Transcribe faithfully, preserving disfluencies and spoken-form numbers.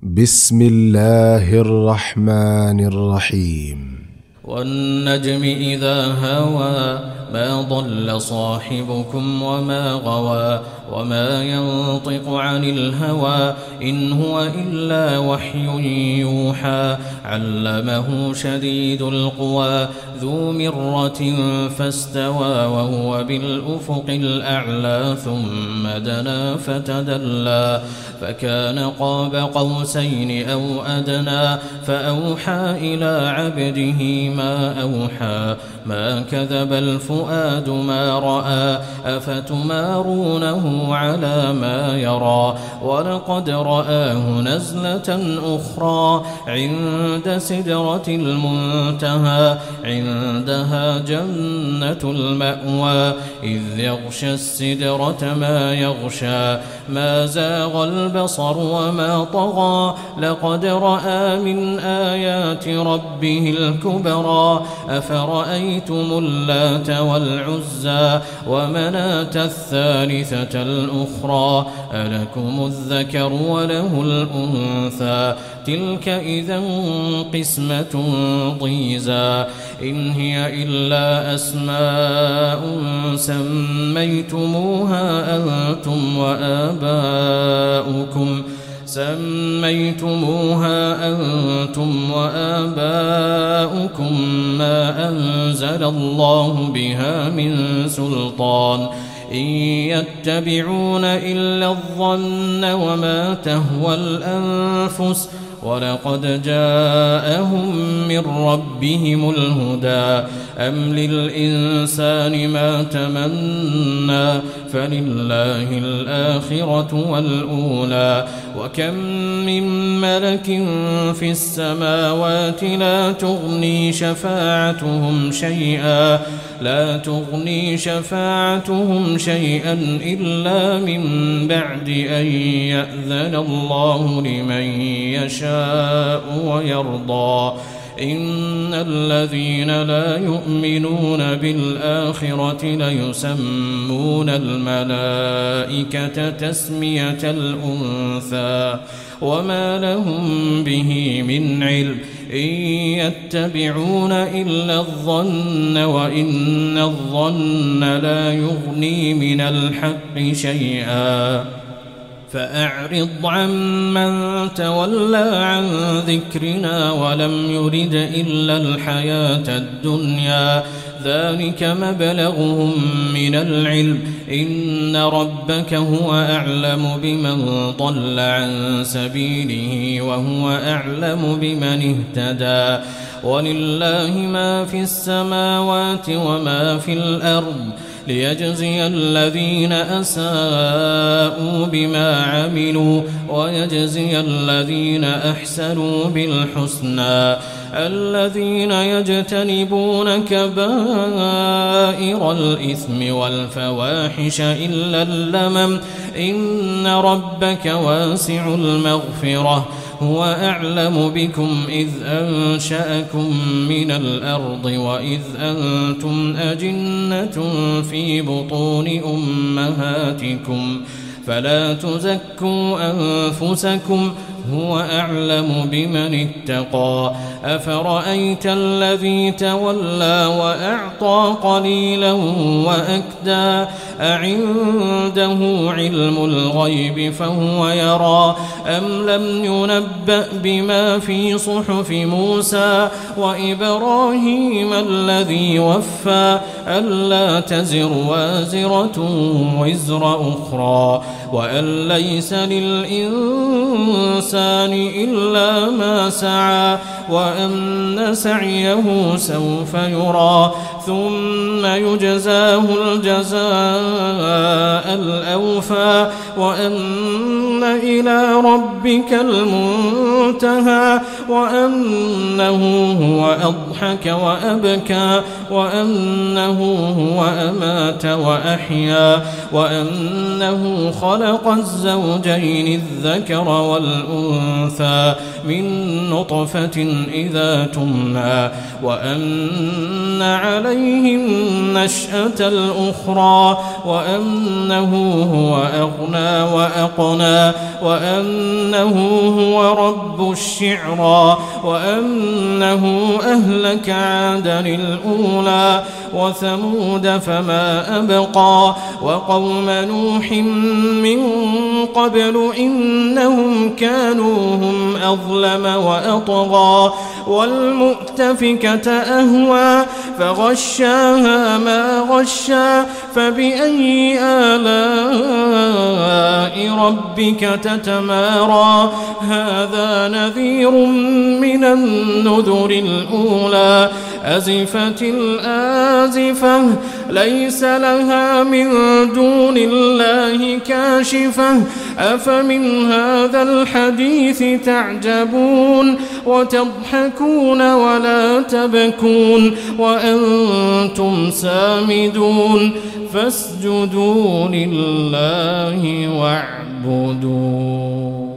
بسم الله الرحمن الرحيم. والنجم إذا هوى ما ضل صاحبكم وما غوى وما ينطق عن الهوى إن هو إلا وحي يوحى علمه شديد القوى ذو مرة فاستوى وهو بالأفق الأعلى ثم دنا فتدلى فكان قاب قوسين أو أدنى فأوحى إلى عبده ما أوحى ما كذب الفؤاد ما رأى أفتمارونه على ما يرى ولقد رآه نزلة أخرى عند سدرة المنتهى عندها جنة المأوى إذ يغشى السدرة ما يغشى ما زاغ البصر وما طغى لقد رأى من آيات ربه الكبرى أفرأيتم اللات والعزى ومناة الثالثة الأخرى ألكم الذكر وله الأنثى تلك إذا قسمة ضيزى إن هي إلا أسماء سميتموها أنتم وآباؤكم سميتموها أنتم وآباؤكم ما أنزل الله بها من سلطان إن يتبعون إلا الظن وما تهوى الأنفس ولقد جاءهم من ربهم الهدى أم للإنسان ما تمنى فلله الآخرة والأولى وكم من ملك في السماوات لا تغني شفاعتهم شيئا لا تغني شفاعتهم شيئا إلا من بعد أن يأذن الله لمن يشاء ويرضى إن الذين لا يؤمنون بالآخرة ليسمون الملائكة تسمية الأنثى وما لهم به من علم إن يتبعون إلا الظن وإن الظن لا يغني من الحق شيئا فأعرض عمن تولى عن ذكرنا ولم يرد إلا الحياة الدنيا ذلك مبلغهم من العلم إن ربك هو أعلم بمن ضل عن سبيله وهو أعلم بمن اهتدى ولله ما في السماوات وما في الأرض ليجزي الذين أساءوا بما عملوا ويجزي الذين أحسنوا بالحسنى الذين يجتنبون كبائر الإثم والفواحش إلا اللمم إن ربك واسع المغفرة هو أعلم بكم إذ أنشأكم من الأرض وإذ أنتم أجنة في بطون أمهاتكم فلا تزكوا أنفسكم هو أعلم بمن اتقى أفرأيت الذي تولى وأعطى قليلا وأكدى أعنده علم الغيب فهو يرى أم لم ينبأ بما في صحف موسى وإبراهيم الذي وفى ألا تزر وازرة وزر أخرى وأن ليس للإنسان إلا ما سعى وأن سعيه سوف يرى ثم يجزاه الجزاء الأوفى وأن إلى ربك المنتهى وأنه هو أضحك وأبكى وأنه هو أمات وأحيا وأنه خلق الزوجين الذكر والأنثى من نطفة إذا تمنى وأن عليه النشأة الأخرى وأنه هو أغنى وأقنى وأنه هو رب الشعرى وأنه أهلك عادا الأولى وثمود فما أبقى وقوم نوح من قبل إنهم كانوا هم أظلم وأطغى والمؤتفكة أهوى فغشاها ما غشى فبأي آلاء ربك تتمارى هذا نذير من النذر الأولى أزفت الآزفة ليس لها من دون الله كاشفة أفمن هذا الحديث تعجبون وتضحكون ولا تبكون وأنتم سامدون فاسجدوا لله واعبدوا.